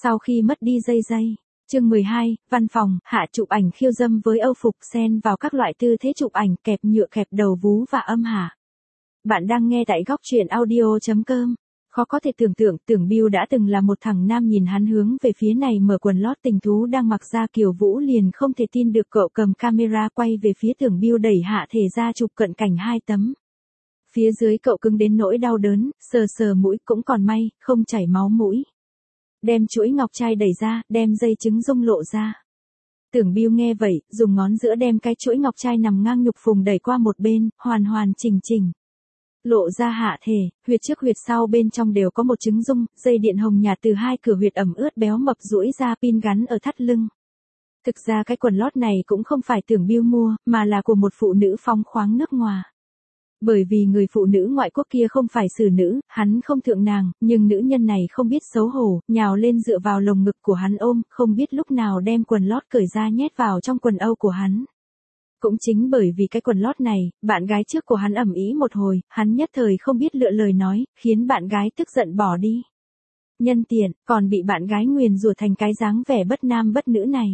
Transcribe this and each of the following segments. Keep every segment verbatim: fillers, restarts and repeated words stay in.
Sau khi mất đi dây dây. Chương mười hai, văn phòng, Hạ chụp ảnh khiêu dâm với Âu phục xen vào các loại tư thế chụp ảnh kẹp nhựa kẹp đầu vú và âm hạ. Bạn đang nghe tại góc truyện audio chấm com. Khó có thể tưởng tượng, Tưởng Biêu đã từng là một thằng nam, nhìn hắn hướng về phía này mở quần lót tình thú đang mặc ra, Kiều Vũ liền không thể tin được. Cậu cầm camera quay về phía Tưởng Biêu, đẩy Hạ thể ra chụp cận cảnh hai tấm. Phía dưới cậu cứng đến nỗi đau đớn, sờ sờ mũi, cũng còn may, không chảy máu mũi. Đem chuỗi ngọc trai đẩy ra, đem dây trứng rung lộ ra. Tưởng Biêu nghe vậy, dùng ngón giữa đem cái chuỗi ngọc trai nằm ngang nhục phùng đẩy qua một bên, hoàn hoàn chỉnh chỉnh. Lộ ra hạ thể, huyệt trước huyệt sau bên trong đều có một trứng rung, dây điện hồng nhạt từ hai cửa huyệt ẩm ướt béo mập duỗi ra, pin gắn ở thắt lưng. Thực ra cái quần lót này cũng không phải Tưởng Biêu mua, mà là của một phụ nữ phóng khoáng nước ngoài. Bởi vì người phụ nữ ngoại quốc kia không phải xử nữ, hắn không thượng nàng, nhưng nữ nhân này không biết xấu hổ, nhào lên dựa vào lồng ngực của hắn ôm, không biết lúc nào đem quần lót cởi ra nhét vào trong quần âu của hắn. Cũng chính bởi vì cái quần lót này, bạn gái trước của hắn ầm ĩ một hồi, hắn nhất thời không biết lựa lời nói, khiến bạn gái tức giận bỏ đi. Nhân tiện, còn bị bạn gái nguyền rủa thành cái dáng vẻ bất nam bất nữ này.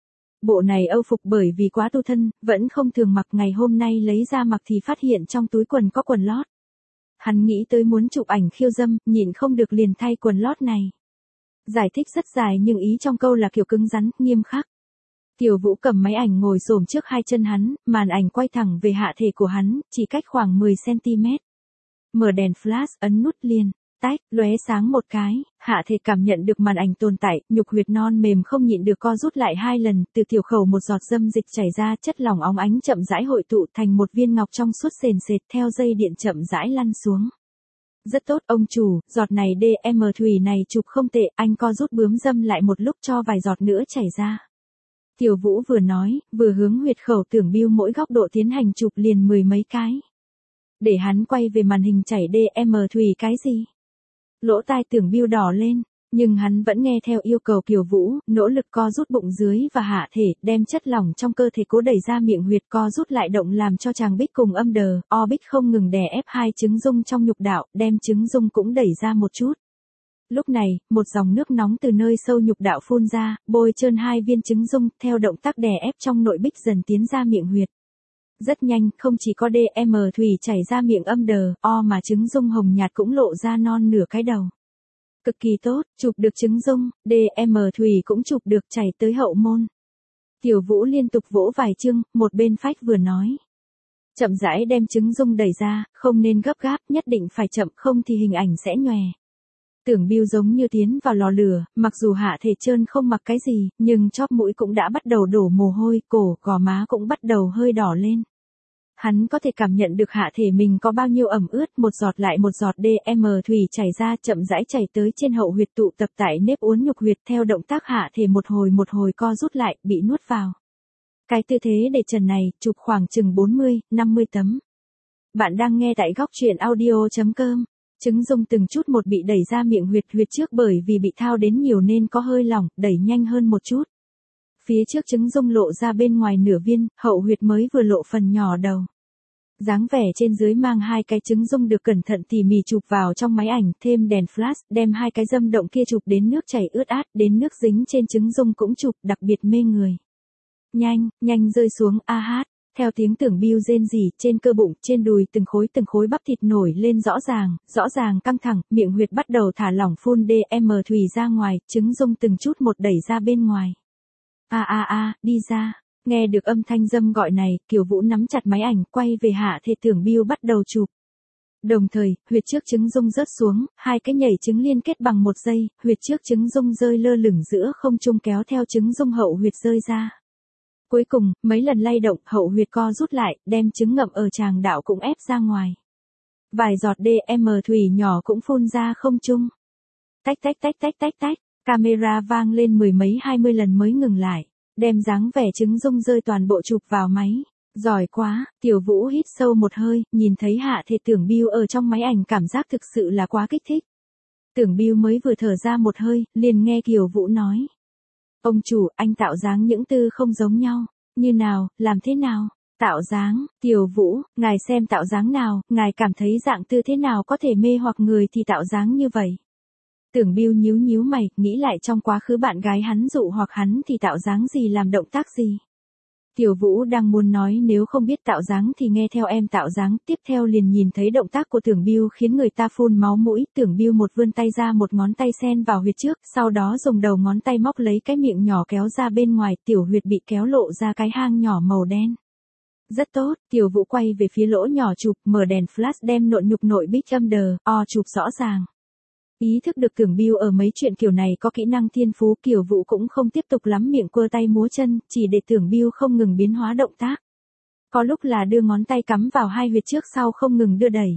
Bộ này âu phục bởi vì quá tu thân, vẫn không thường mặc, ngày hôm nay lấy ra mặc thì phát hiện trong túi quần có quần lót. Hắn nghĩ tới muốn chụp ảnh khiêu dâm, nhịn không được liền thay quần lót này. Giải thích rất dài nhưng ý trong câu là kiểu cứng rắn, nghiêm khắc. Tiểu Vũ cầm máy ảnh ngồi xổm trước hai chân hắn, màn ảnh quay thẳng về hạ thể của hắn, chỉ cách khoảng mười xăng ti mét. Mở đèn flash, ấn nút liền. Tách, lóe sáng một cái, hạ thể cảm nhận được màn ảnh tồn tại, nhục huyệt non mềm không nhịn được co rút lại hai lần, từ tiểu khẩu một giọt dâm dịch chảy ra, chất lỏng óng ánh chậm rãi hội tụ thành một viên ngọc trong suốt sền sệt, theo dây điện chậm rãi lăn xuống. Rất tốt ông chủ, giọt này đê em thủy này chụp không tệ, anh co rút bướm dâm lại một lúc cho vài giọt nữa chảy ra. Tiểu Vũ vừa nói, vừa hướng huyệt khẩu Tưởng Biêu mỗi góc độ tiến hành chụp liền mười mấy cái. Để hắn quay về màn hình chảy đê em thủy cái gì? Lỗ tai Tưởng Biêu đỏ lên, nhưng hắn vẫn nghe theo yêu cầu Kiều Vũ, nỗ lực co rút bụng dưới và hạ thể, đem chất lỏng trong cơ thể cố đẩy ra miệng huyệt, co rút lại động làm cho chàng bích cùng âm đờ, o bích không ngừng đè ép hai trứng rung trong nhục đạo, đem trứng rung cũng đẩy ra một chút. Lúc này, một dòng nước nóng từ nơi sâu nhục đạo phun ra, bôi trơn hai viên trứng rung, theo động tác đè ép trong nội bích dần tiến ra miệng huyệt. Rất nhanh, không chỉ có đê em thủy chảy ra miệng âm đờ, o mà trứng rung hồng nhạt cũng lộ ra non nửa cái đầu. Cực kỳ tốt, chụp được trứng rung, đê em thủy cũng chụp được, chảy tới hậu môn. Tiểu Vũ liên tục vỗ vài chương, một bên phách vừa nói. Chậm rãi đem trứng rung đẩy ra, không nên gấp gáp, nhất định phải chậm, không thì hình ảnh sẽ nhòe. Tưởng Biêu giống như tiến vào lò lửa, mặc dù hạ thể trơn không mặc cái gì, nhưng chóp mũi cũng đã bắt đầu đổ mồ hôi, cổ, gò má cũng bắt đầu hơi đỏ lên. Hắn có thể cảm nhận được hạ thể mình có bao nhiêu ẩm ướt, một giọt lại một giọt đê em thủy chảy ra, chậm rãi chảy tới trên hậu huyệt, tụ tập tại nếp uốn nhục huyệt, theo động tác hạ thể một hồi một hồi co rút lại, bị nuốt vào. Cái tư thế để trần này, chụp khoảng chừng bốn mươi, năm mươi tấm. Bạn đang nghe tại góc truyện audio chấm com. Trứng rung từng chút một bị đẩy ra miệng huyệt, huyệt trước bởi vì bị thao đến nhiều nên có hơi lỏng, đẩy nhanh hơn một chút. Phía trước trứng rung lộ ra bên ngoài nửa viên, hậu huyệt mới vừa lộ phần nhỏ đầu. Dáng vẻ trên dưới mang hai cái trứng rung được cẩn thận tỉ mỉ chụp vào trong máy ảnh, thêm đèn flash, đem hai cái dâm động kia chụp đến nước chảy ướt át, đến nước dính trên trứng rung cũng chụp, đặc biệt mê người. Nhanh, nhanh rơi xuống, a hát. Theo tiếng Tưởng Biêu rên rỉ, trên cơ bụng, trên đùi từng khối từng khối bắp thịt nổi lên rõ ràng, rõ ràng căng thẳng, miệng huyệt bắt đầu thả lỏng phun đê em thủy ra ngoài, trứng rung từng chút một đẩy ra bên ngoài. A a a, đi ra. Nghe được âm thanh dâm gọi này, Kiều Vũ nắm chặt máy ảnh, quay về hạ thể Tưởng Biêu bắt đầu chụp. Đồng thời, huyệt trước trứng rung rớt xuống, hai cái nhảy trứng liên kết bằng một giây, huyệt trước trứng rung rơi lơ lửng giữa không trung, kéo theo trứng rung hậu huyệt rơi ra. Cuối cùng, mấy lần lay động, hậu huyệt co rút lại, đem trứng ngậm ở tràng đạo cũng ép ra ngoài. Vài giọt đê em thủy nhỏ cũng phun ra không trung. Tách tách tách tách tách tách, camera vang lên mười mấy hai mươi lần mới ngừng lại, đem dáng vẻ trứng rung rơi toàn bộ chụp vào máy. Giỏi quá, Tiểu Vũ hít sâu một hơi, nhìn thấy hạ thể Tưởng Biêu ở trong máy ảnh, cảm giác thực sự là quá kích thích. Tưởng Biêu mới vừa thở ra một hơi, liền nghe Kiều Vũ nói. Ông chủ, anh tạo dáng những tư không giống nhau. Như nào, làm thế nào? Tạo dáng, Tiểu Vũ, ngài xem tạo dáng nào, ngài cảm thấy dạng tư thế nào có thể mê hoặc người thì tạo dáng như vậy. Tưởng Biêu nhíu nhíu mày, nghĩ lại trong quá khứ bạn gái hắn dụ hoặc hắn thì tạo dáng gì làm động tác gì. Tiểu Vũ đang muốn nói nếu không biết tạo dáng thì nghe theo em tạo dáng, tiếp theo liền nhìn thấy động tác của Tưởng Biêu khiến người ta phun máu mũi, Tưởng Biêu một vươn tay ra một ngón tay sen vào huyệt trước, sau đó dùng đầu ngón tay móc lấy cái miệng nhỏ kéo ra bên ngoài, tiểu huyệt bị kéo lộ ra cái hang nhỏ màu đen. Rất tốt, Tiểu Vũ quay về phía lỗ nhỏ chụp, mở đèn flash đem nộn nhục nội bích âm đờ, o chụp rõ ràng. Ý thức được Tưởng Biêu ở mấy chuyện kiểu này có kỹ năng thiên phú, Kiều Vũ cũng không tiếp tục lắm miệng quơ tay múa chân, chỉ để Tưởng Biêu không ngừng biến hóa động tác. Có lúc là đưa ngón tay cắm vào hai huyệt trước sau không ngừng đưa đẩy.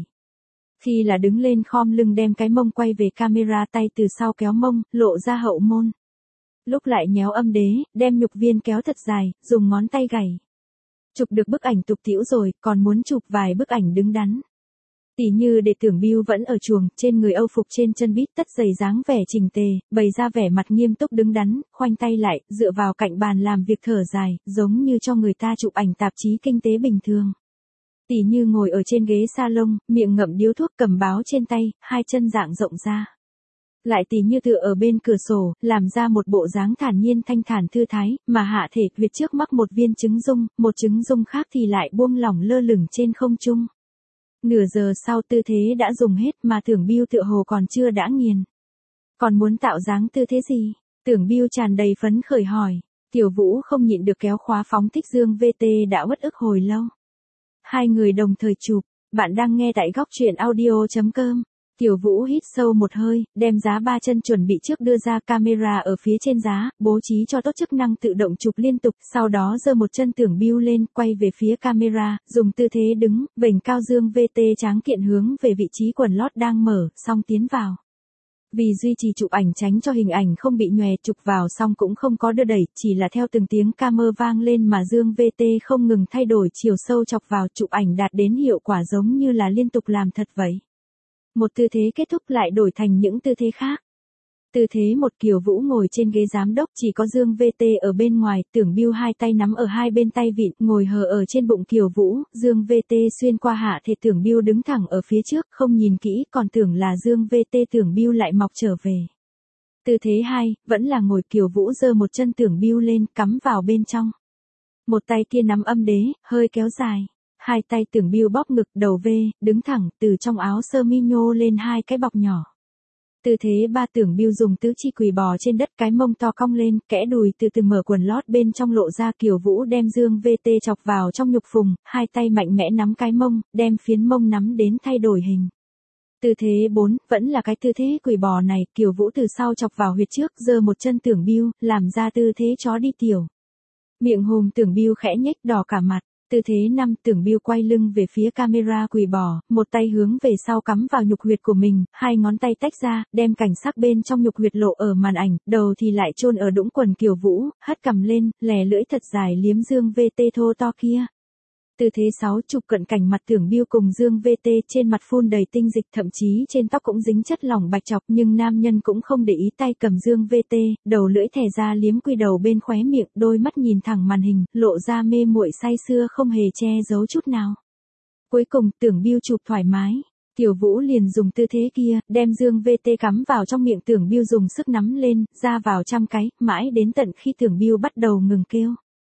Khi là đứng lên khom lưng đem cái mông quay về camera, tay từ sau kéo mông, lộ ra hậu môn. Lúc lại nhéo âm đế, đem nhục viên kéo thật dài, dùng ngón tay gảy. Chụp được bức ảnh tục tĩu rồi, còn muốn chụp vài bức ảnh đứng đắn. Tỉ như để Tưởng Biêu vẫn ở chuồng, trên người âu phục trên chân bít tất giày dáng vẻ chỉnh tề, bày ra vẻ mặt nghiêm túc đứng đắn, khoanh tay lại, dựa vào cạnh bàn làm việc thở dài, giống như cho người ta chụp ảnh tạp chí kinh tế bình thường. Tỉ như ngồi ở trên ghế salon, miệng ngậm điếu thuốc cầm báo trên tay, hai chân dạng rộng ra. Lại tỉ như tựa ở bên cửa sổ, làm ra một bộ dáng thản nhiên thanh thản thư thái, mà hạ thể huyệt trước mắc một viên trứng dung, một trứng dung khác thì lại buông lỏng lơ lửng trên không trung. Nửa giờ sau tư thế đã dùng hết mà Tưởng Biêu tựa hồ còn chưa đã nghiền. Còn muốn tạo dáng tư thế gì? Tưởng Biêu tràn đầy phấn khởi hỏi. Tiểu Vũ không nhịn được kéo khóa phóng thích Dương vê tê đã uất ức hồi lâu. Hai người đồng thời chụp. Bạn đang nghe tại góc truyện audio chấm com. Tiểu Vũ hít sâu một hơi, đem giá ba chân chuẩn bị trước đưa ra, camera ở phía trên giá, bố trí cho tốt chức năng tự động chụp liên tục, sau đó giơ một chân Tưởng Biêu lên, quay về phía camera, dùng tư thế đứng, vểnh cao Dương vê tê tráng kiện hướng về vị trí quần lót đang mở, xong tiến vào. Vì duy trì chụp ảnh tránh cho hình ảnh không bị nhòe, chụp vào xong cũng không có đưa đẩy, chỉ là theo từng tiếng camera vang lên mà Dương vê tê không ngừng thay đổi chiều sâu chọc vào, chụp ảnh đạt đến hiệu quả giống như là liên tục làm thật vậy. Một tư thế kết thúc lại đổi thành những tư thế khác. Tư thế một, Kiều Vũ ngồi trên ghế giám đốc, chỉ có Dương vê tê ở bên ngoài, Tưởng Biêu hai tay nắm ở hai bên tay vịn, ngồi hờ ở trên bụng Kiều Vũ, Dương vê tê xuyên qua hạ thể Tưởng Biêu đứng thẳng ở phía trước, không nhìn kỹ, còn tưởng là Dương vê tê, Tưởng Biêu lại mọc trở về. Tư thế hai, vẫn là ngồi, Kiều Vũ giơ một chân Tưởng Biêu lên, cắm vào bên trong. Một tay kia nắm âm đế, hơi kéo dài. Hai tay Tưởng Biêu bóp ngực, đầu V, đứng thẳng, từ trong áo sơ mi nhô lên hai cái bọc nhỏ. Tư thế ba, Tưởng Biêu dùng tứ chi quỳ bò trên đất, cái mông to cong lên, kẽ đùi từ từ mở quần lót bên trong lộ ra, Kiều Vũ đem Dương vê tê chọc vào trong nhục phùng, hai tay mạnh mẽ nắm cái mông, đem phiến mông nắm đến thay đổi hình. Tư thế bốn, vẫn là cái tư thế quỳ bò này, Kiều Vũ từ sau chọc vào huyệt trước, giơ một chân Tưởng Biêu, làm ra tư thế chó đi tiểu. Miệng hùm Tưởng Biêu khẽ nhếch đỏ cả mặt. Tư thế năm, Tưởng Biêu quay lưng về phía camera quỳ bò, một tay hướng về sau cắm vào nhục huyệt của mình, hai ngón tay tách ra, đem cảnh sắc bên trong nhục huyệt lộ ở màn ảnh, đầu thì lại chôn ở đũng quần Kiều Vũ, hất cằm lên, lè lưỡi thật dài liếm Dương vê tê thô to kia. Tư thế sáu, chụp cận cảnh mặt Tưởng Biêu cùng Dương vê tê, trên mặt phun đầy tinh dịch, thậm chí trên tóc cũng dính chất lỏng bạch chọc, nhưng nam nhân cũng không để ý, tay cầm Dương vê tê, đầu lưỡi thè ra liếm quy đầu bên khóe miệng, đôi mắt nhìn thẳng màn hình, lộ ra mê muội say sưa không hề che giấu chút nào. Cuối cùng, Tưởng Biêu chụp thoải mái. Tiểu Vũ liền dùng tư thế kia, đem Dương vê tê cắm vào trong miệng Tưởng Biêu, dùng sức nắm lên, ra vào trăm cái, mãi đến tận khi Tưởng Biêu bắt đầu ngừng kêu.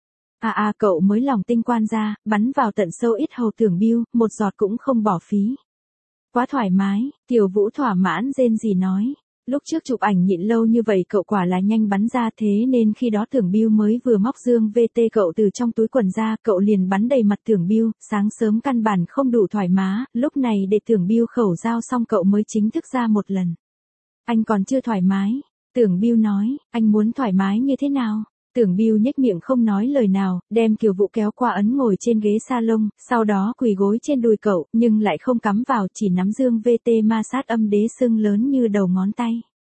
À à, cậu mới lòng tinh quan ra, bắn vào tận sâu ít hầu Tưởng Biêu, một giọt cũng không bỏ phí. Quá thoải mái, Tiểu Vũ thỏa mãn rên rỉ nói. Lúc trước chụp ảnh nhịn lâu như vậy cậu quả là nhanh bắn ra, thế nên khi đó Tưởng Biêu mới vừa móc Dương vê tê cậu từ trong túi quần ra, cậu liền bắn đầy mặt Tưởng Biêu, sáng sớm căn bản không đủ thoải mái, lúc này để Tưởng Biêu khẩu giao xong cậu mới chính thức ra một lần. Anh còn chưa thoải mái, Tưởng Biêu nói, anh muốn thoải mái như thế nào? Tưởng Biêu nhếch miệng không nói lời nào, đem Kiều Vũ kéo qua ấn ngồi trên ghế salon, sau đó quỳ gối trên đùi cậu, nhưng lại không cắm vào, chỉ nắm Dương vê tê ma sát âm đế sưng lớn như đầu ngón tay.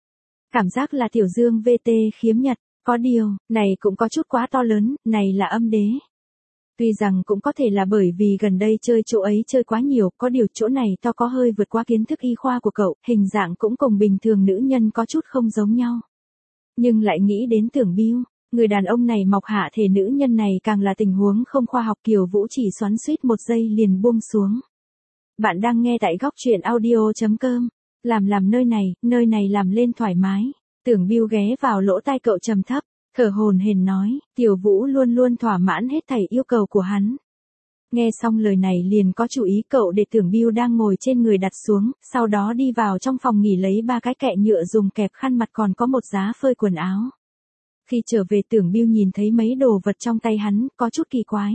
Cảm giác là tiểu Dương vê tê khiếm nhật, có điều, này cũng có chút quá to lớn, này là âm đế. Tuy rằng cũng có thể là bởi vì gần đây chơi chỗ ấy chơi quá nhiều, có điều chỗ này to có hơi vượt qua kiến thức y khoa của cậu, hình dạng cũng cùng bình thường nữ nhân có chút không giống nhau. Nhưng lại nghĩ đến Tưởng Biêu. Người đàn ông này mọc hạ thể nữ nhân này càng là tình huống không khoa học, Kiều Vũ chỉ xoắn suýt một giây liền buông xuống. Bạn đang nghe tại góc truyện audio chấm com. Làm làm nơi này, nơi này làm lên thoải mái. Tưởng Biêu ghé vào lỗ tai cậu trầm thấp, thở hổn hển nói, Tiểu Vũ luôn luôn thỏa mãn hết thảy yêu cầu của hắn. Nghe xong lời này liền có chú ý cậu để Tưởng Biêu đang ngồi trên người đặt xuống, sau đó đi vào trong phòng nghỉ lấy ba cái kệ nhựa dùng kẹp khăn mặt còn có một giá phơi quần áo. Khi trở về Tưởng Biêu nhìn thấy mấy đồ vật trong tay hắn, có chút kỳ quái.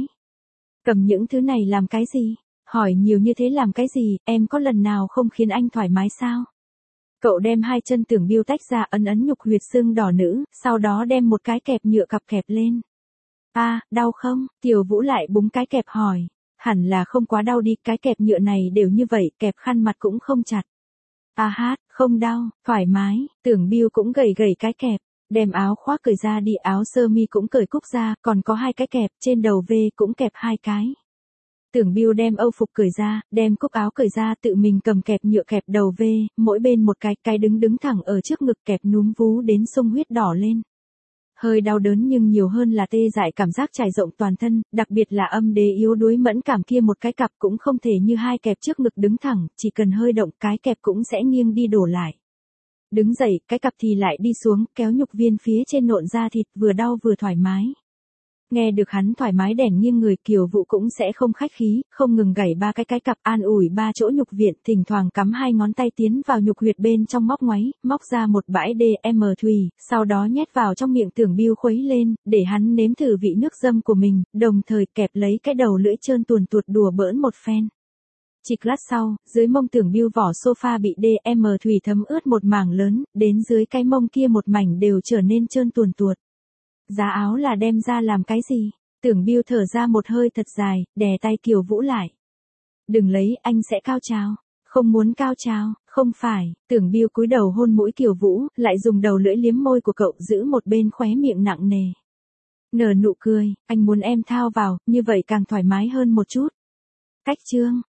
Cầm những thứ này làm cái gì? Hỏi nhiều như thế làm cái gì, em có lần nào không khiến anh thoải mái sao? Cậu đem hai chân Tưởng Biêu tách ra ấn ấn nhục huyệt xương đỏ nữ, sau đó đem một cái kẹp nhựa cặp kẹp lên. A, à, đau không? Tiểu Vũ lại búng cái kẹp hỏi. Hẳn là không quá đau đi, cái kẹp nhựa này đều như vậy, kẹp khăn mặt cũng không chặt. A hát, không đau, thoải mái, Tưởng Biêu cũng gầy gầy cái kẹp, đem áo khoác cởi ra đi, áo sơ mi cũng cởi cúc ra, còn có hai cái kẹp, trên đầu V cũng kẹp hai cái. Tưởng Biêu đem âu phục cởi ra, đem cúc áo cởi ra, tự mình cầm kẹp nhựa kẹp đầu V, mỗi bên một cái, cái đứng đứng thẳng ở trước ngực kẹp núm vú đến sung huyết đỏ lên. Hơi đau đớn nhưng nhiều hơn là tê dại cảm giác trải rộng toàn thân, đặc biệt là âm đế yếu đuối mẫn cảm kia một cái cặp cũng không thể như hai kẹp trước ngực đứng thẳng, chỉ cần hơi động cái kẹp cũng sẽ nghiêng đi đổ lại. Đứng dậy, cái cặp thì lại đi xuống, kéo nhục viên phía trên nộn ra thịt vừa đau vừa thoải mái. Nghe được hắn thoải mái đẻn nghiêng người, Kiều Vũ cũng sẽ không khách khí, không ngừng gảy ba cái cái cặp an ủi ba chỗ nhục viện, thỉnh thoảng cắm hai ngón tay tiến vào nhục huyệt bên trong móc ngoáy, móc ra một bãi đê em thùy, sau đó nhét vào trong miệng Tưởng Biêu khuấy lên, để hắn nếm thử vị nước dâm của mình, đồng thời kẹp lấy cái đầu lưỡi trơn tuồn tuột đùa bỡn một phen. Chỉ lát sau, dưới mông Tưởng Biêu vỏ sofa bị đê em thùy thấm ướt một mảng lớn, đến dưới cái mông kia một mảnh đều trở nên trơn tuồn tuột. Giá áo là đem ra làm cái gì? Tưởng Biêu thở ra một hơi thật dài, đè tay Kiều Vũ lại. Đừng lấy, anh sẽ cao trào. Không muốn cao trào, không phải. Tưởng Biêu cúi đầu hôn mũi Kiều Vũ, lại dùng đầu lưỡi liếm môi của cậu giữ một bên khóe miệng nặng nề. Nở nụ cười, anh muốn em thao vào, như vậy càng thoải mái hơn một chút. Cách chương.